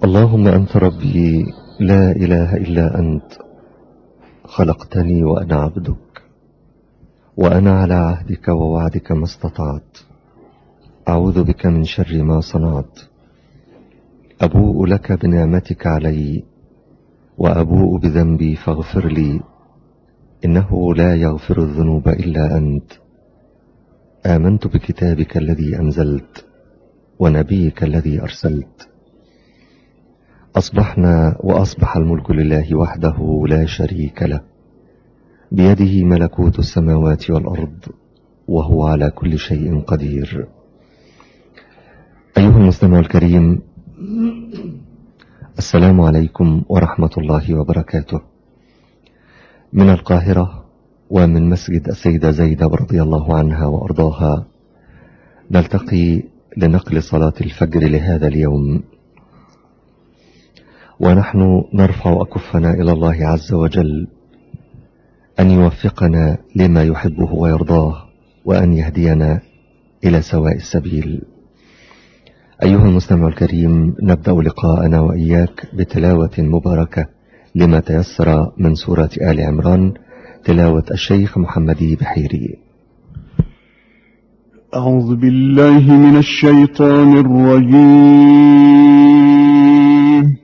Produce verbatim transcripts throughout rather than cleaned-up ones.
اللهم أنت ربي لا إله إلا أنت، خلقتني وأنا عبدك، وأنا على عهدك ووعدك ما استطعت. أعوذ بك من شر ما صنعت. أبوء لك بنعمتك علي وأبوء بذنبي فاغفر لي، إنه لا يغفر الذنوب إلا أنت. آمنت بكتابك الذي أنزلت ونبيك الذي أرسلت. أصبحنا وأصبح الملك لله وحده لا شريك له، بيده ملكوت السماوات والأرض، وهو على كل شيء قدير. أيها المستمع الكريم، السلام عليكم ورحمة الله وبركاته. من القاهرة ومن مسجد السيدة زينب رضي الله عنها وأرضاها نلتقي لنقل صلاة الفجر لهذا اليوم، ونحن نرفع أكفنا إلى الله عز وجل أن يوفقنا لما يحبه ويرضاه، وأن يهدينا إلى سواء السبيل. أيها المستمع الكريم، نبدأ لقاءنا وإياك بتلاوة مباركة لما تيسر من سورة آل عمران، تلاوة الشيخ محمد بحيري. أعوذ بالله من الشيطان الرجيم.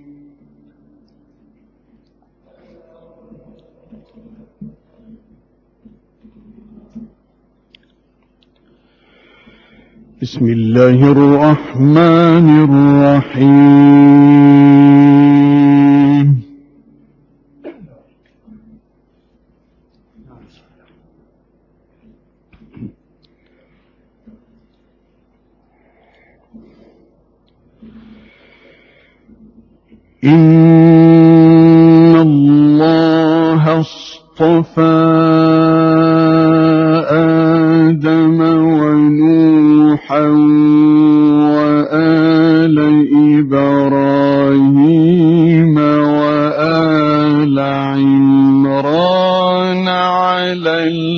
بسم الله الرحمن الرحيم. إن الله اصطفى آدم ونوحا وآل إبراهيم وآل عمران على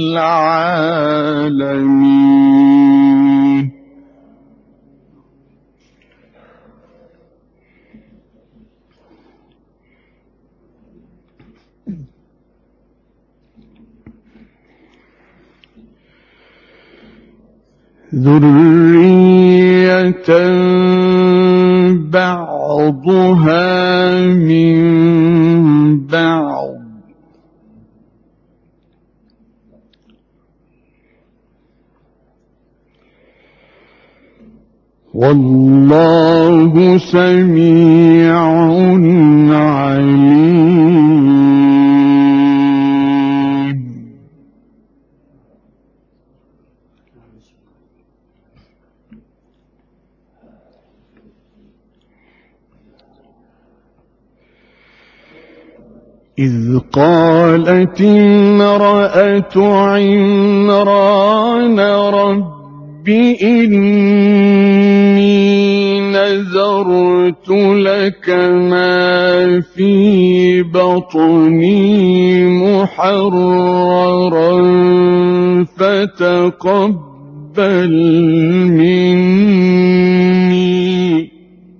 العالمين. ذرية بعضها من بعض، والله سميع عليم. إذ قالت امرأة عمران رب إني نذرت لك ما في بطني محررا فتقبل مني.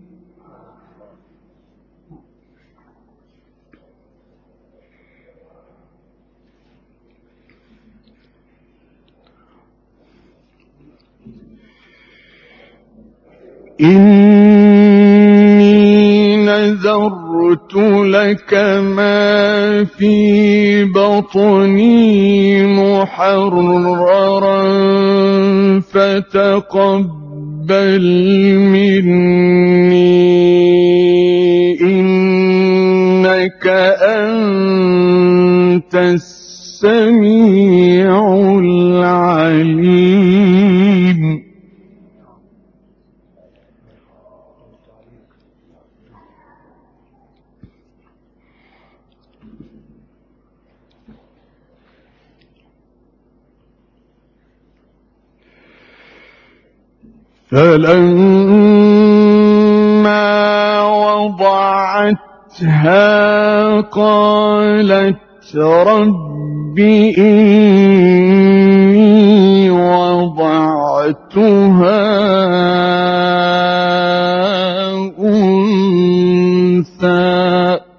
إني نذرت لك ما في بطني محررا فتقبل مني إنك أنت السميع العليم. فلما وضعتها قالت رب إني وضعتها أنثى أنثى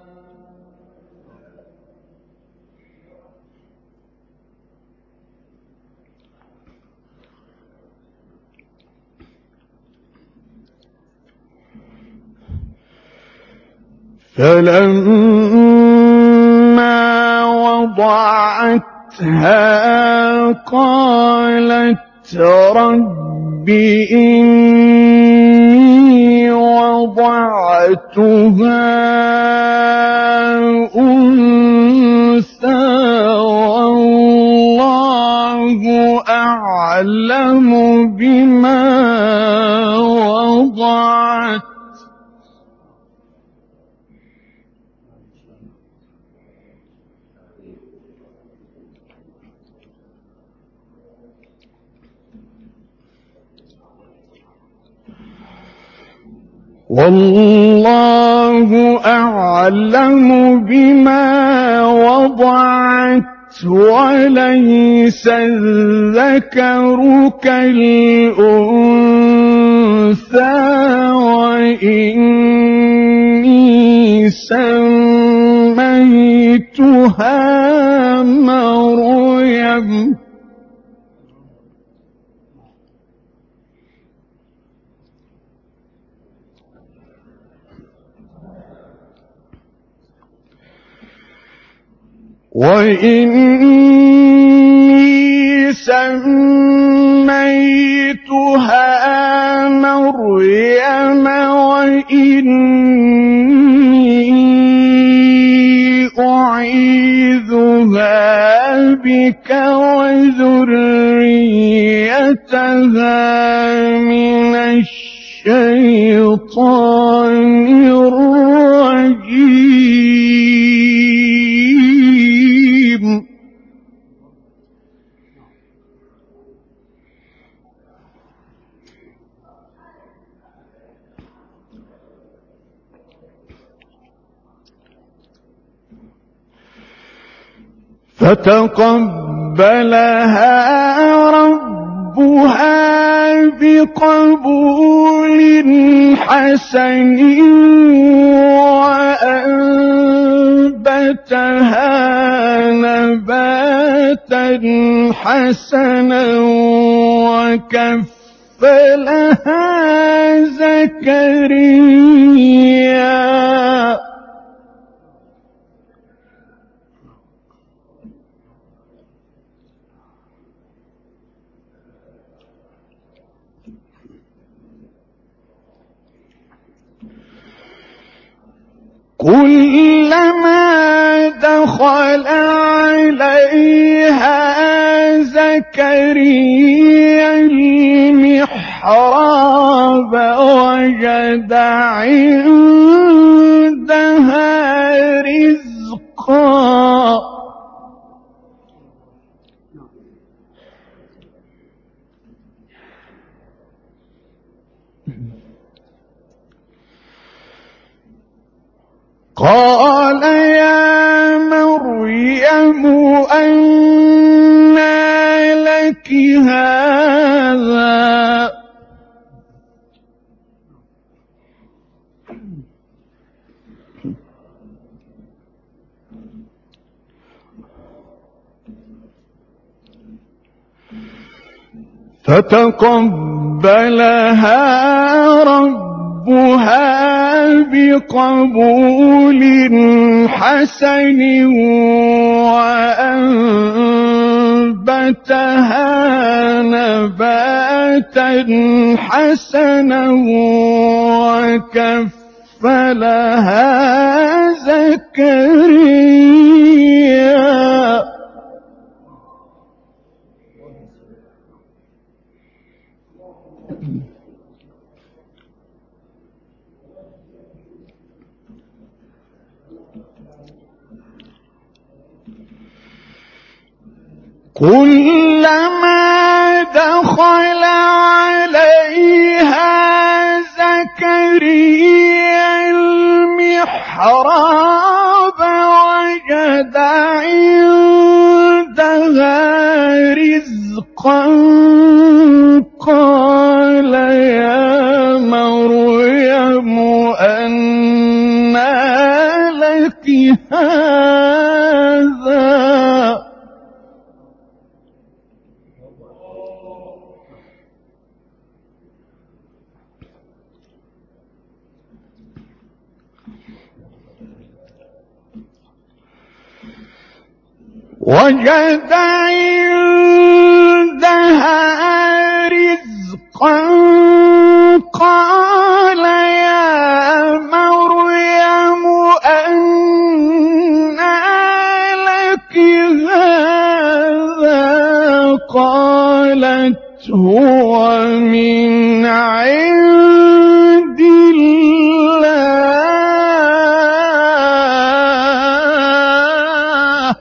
فلما وضعتها قالت رب إني وضعتها أنثى والله أعلم بما وضعت والله أعلم بما وضعت وليس الذكر كالأنثى وإني سميتها مريم وإني سميتها مريم وإني أعيذها بك وذريتها من الشيطان الرجيم فتقبلها ربها بقبول حسن وأنبتها نباتا حسنا وكفلها زكريا كلما دخل عليها زكريا المحراب وجد عندها رزقا قال يا مريم أنى لك هذا فتقبلها ربها بقبول حسن وأنبتها نباتا حسنا وكفلها زكريا كلما دخل عليها زكريا المحراب وجد عندها رزقا قال يا مريم أنى وجد عندها رزقا قال يا مريم أنى لك هذا قالت هو من عند الله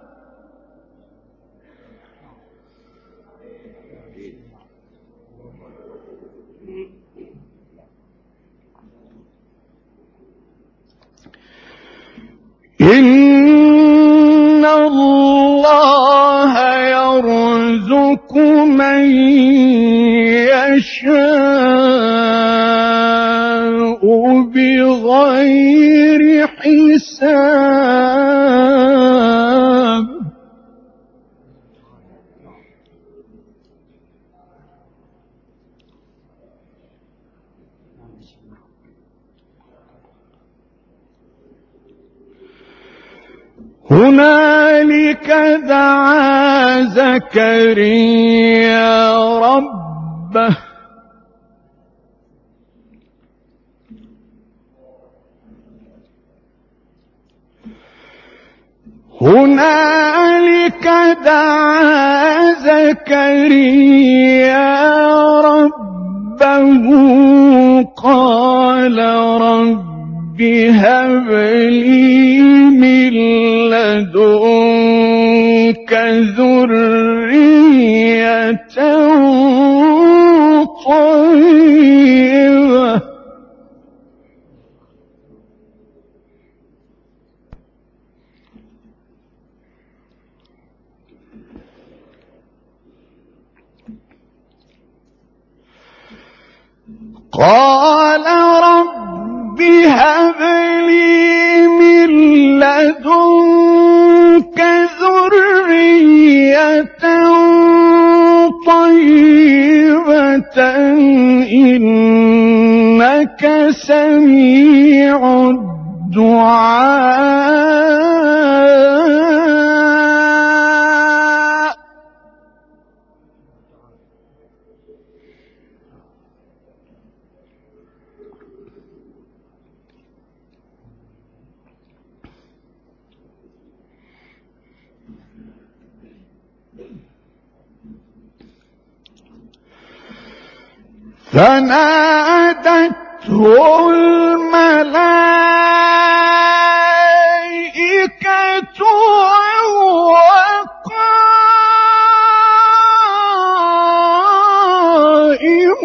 إن الله يرزق من يشاء بغير حساب هنالك دعا زكريا ربه هنالك دعا زكريا ربه قال رب هب لي من لدنك ذرية طيبة قال رب هب لي من لدنك ذرية طيبة إنك سميع الدعاء فنادته الملائكة وهو قائم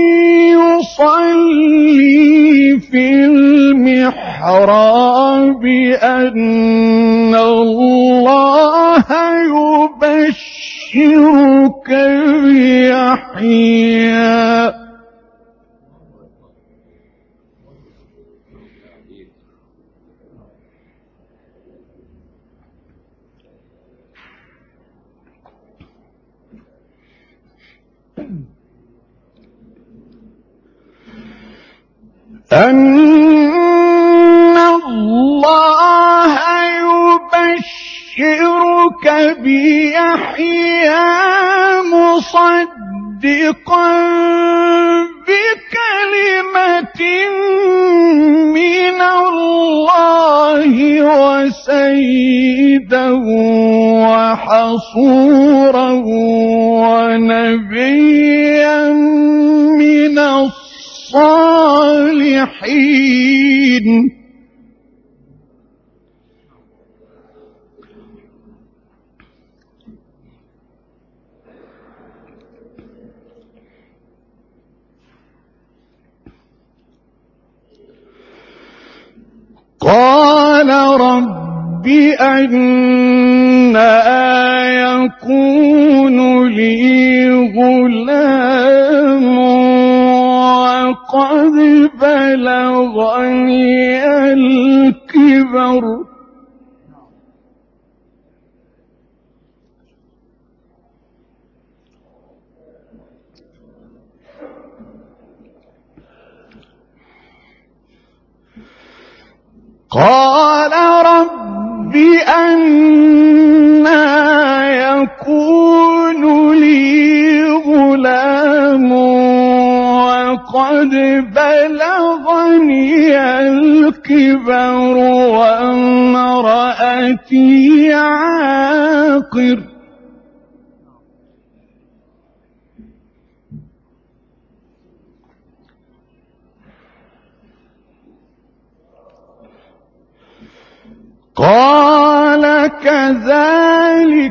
يصلي في المحراب أن الله يبشرك بيحيى أن الله يبشرك بيحيى مصدقا بكلمة من الله وسيدا وحصورا ونبيا من الصالحين قال رب أنى يكون لي غلام وقد بلغني الكبر قال رب أنى الكبر وامرأتي عاقر. قال كذلك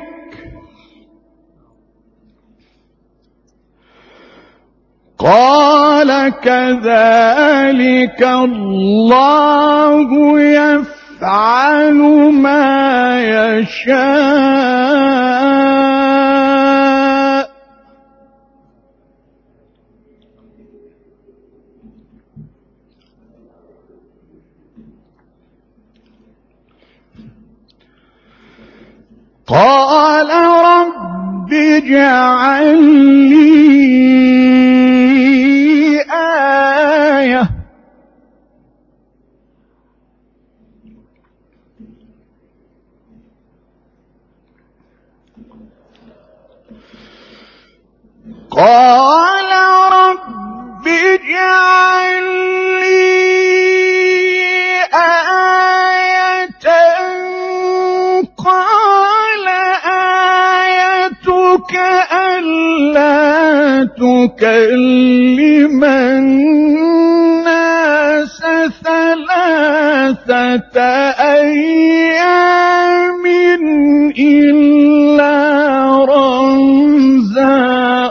قال كذلك الله يفعل ما يشاء. قال رب اجعل لي آية قال رب اجعل لي آية قال آيتك ألا تكلم الناس ثلاثة أيام إلا رمزا.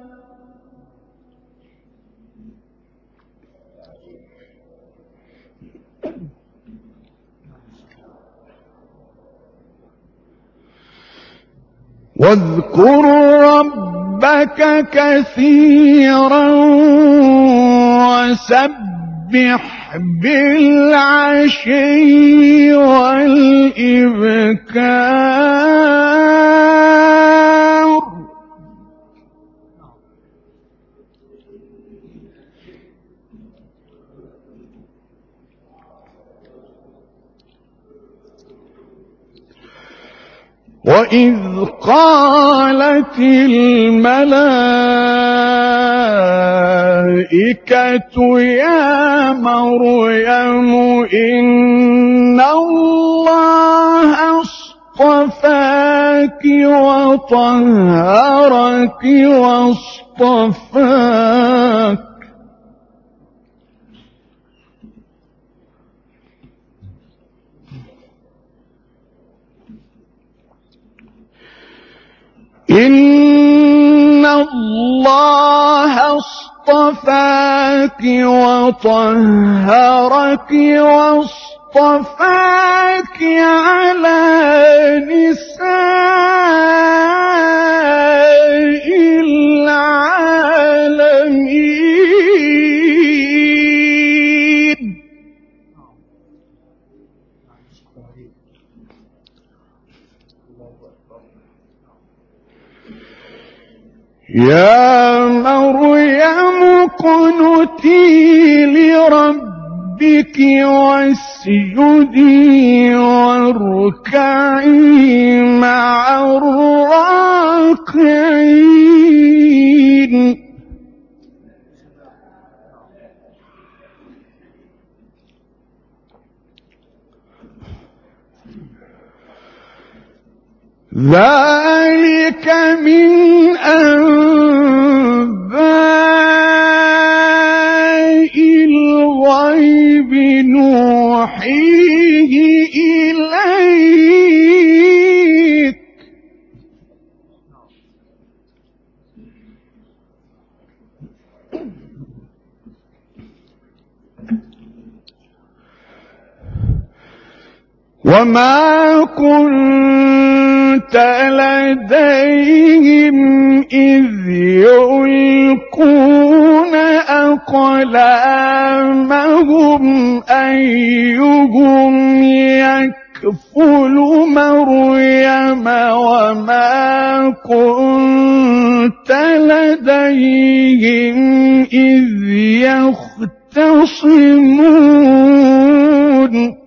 واذكر ربك كثيرا وسبح بالعشي والإبكار. وإذ قالت الملائكة يا مريم إن الله اصطفاك وطهرك واصطفاك إن الله اصطفاك وطهرك واصطفاك على نساء العالمين. يا مريم اقنتي لربك واسجدي واركعي مع الراكعين. ذلك من أنباء الغيب نوحيه إليك وما كنت لديهم إذ يلقون أقلامهم أيهم يكفل مريم وما كنت لديهم إذ يختصمون.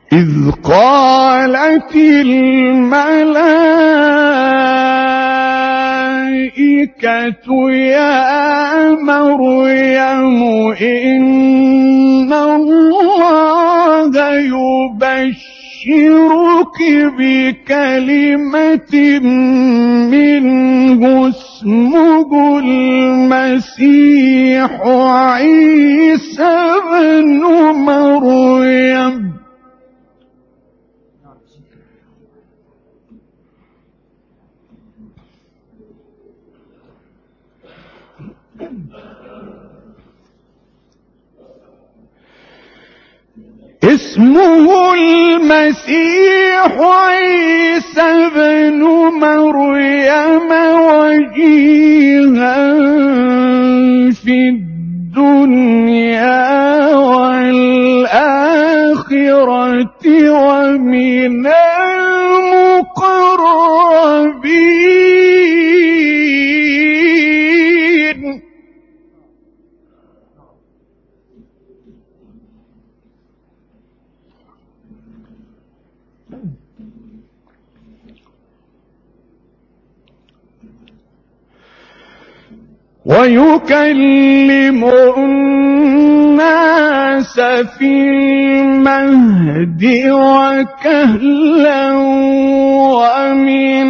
إذ قالت الملائكة يا مريم إن الله يبشرك بكلمة منه اسمه المسيح عيسى ابن مريم اسمه المسيح عيسى ابن مريم وجيها في الدنيا والآخرة ومن المقربين. ويكلم الناس في المهد وكهلا ومن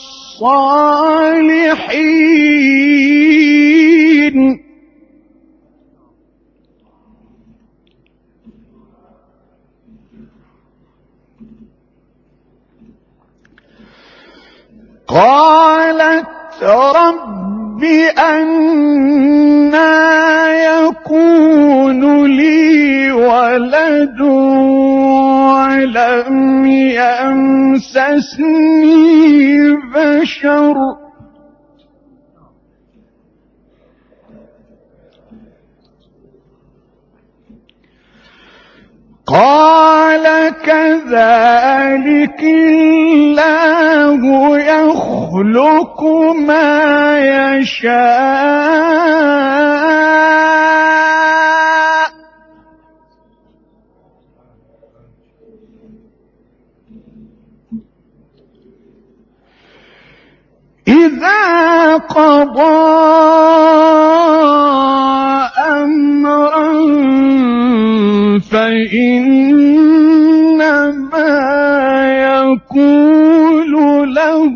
الصالحين. قالت رب أنى يكون لي ولد ولم يمسسني بشر قال كذلك الله يخلق ما يشاء إذا قضى أمرا فإنما يقول له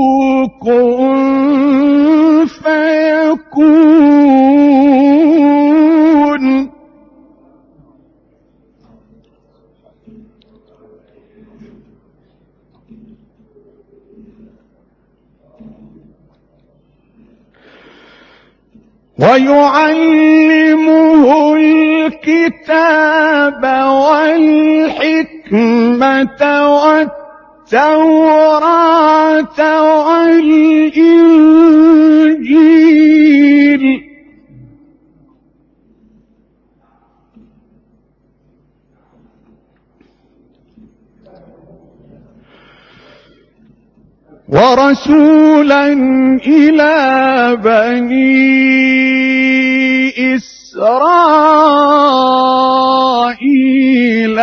كن فيكون. ويعلمه الكتاب والحكمة والتوراة والإنجيل ورسولا إلى بني إسرائيل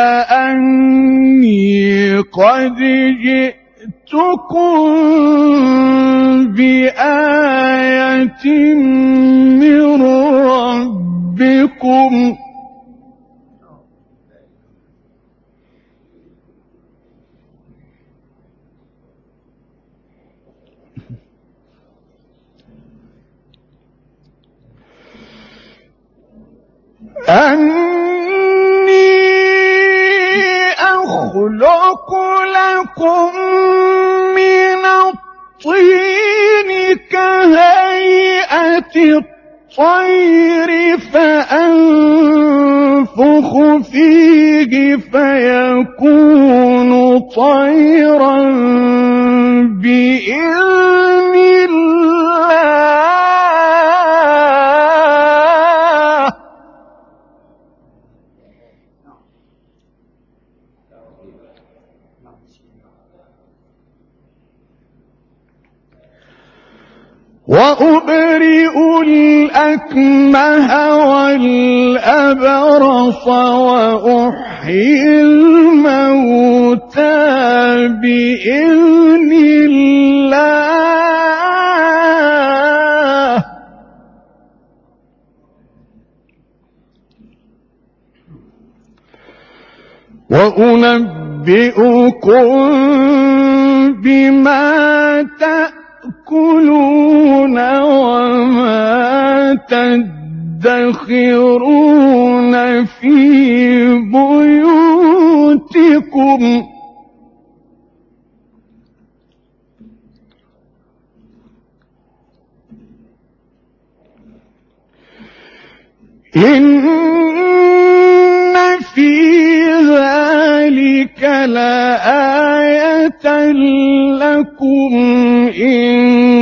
أني قد جئتكم بآية من ربكم أني أخلق لكم من الطين كهيئة الطير فأنفخ فيه فيكون طيرا بإذن الله وأبرئ الأكمه والأبرص وأحيي الموتى بإذن الله. وأنبئكم بما تأكلون وما تدخرون في بيوتكم إن في ذلك لآية لكم إن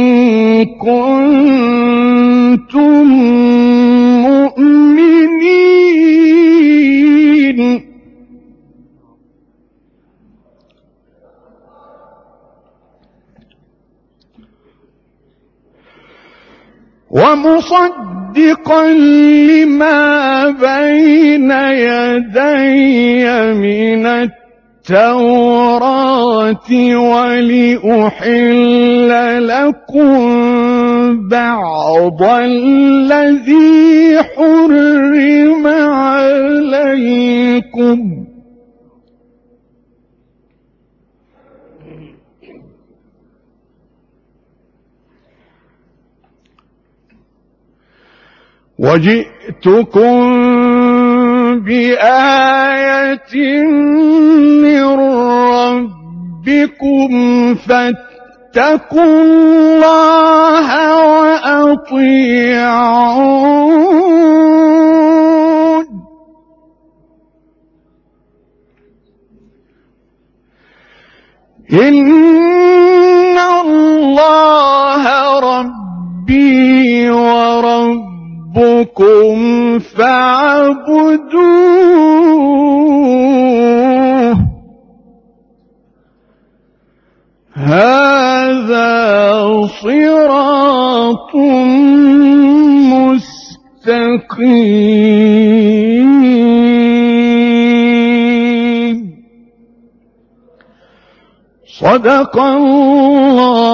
كنتم مؤمنين. ومصدقا لما بين يدي من التوراة ولأحل لكم بعض الذي حرم عليكم. وجئتكم بآية من ربكم فاتقوا الله وأطيعون. إن الله ربي وربكم ربكم فاعبدوه هذا صراط مستقيم. صدق الله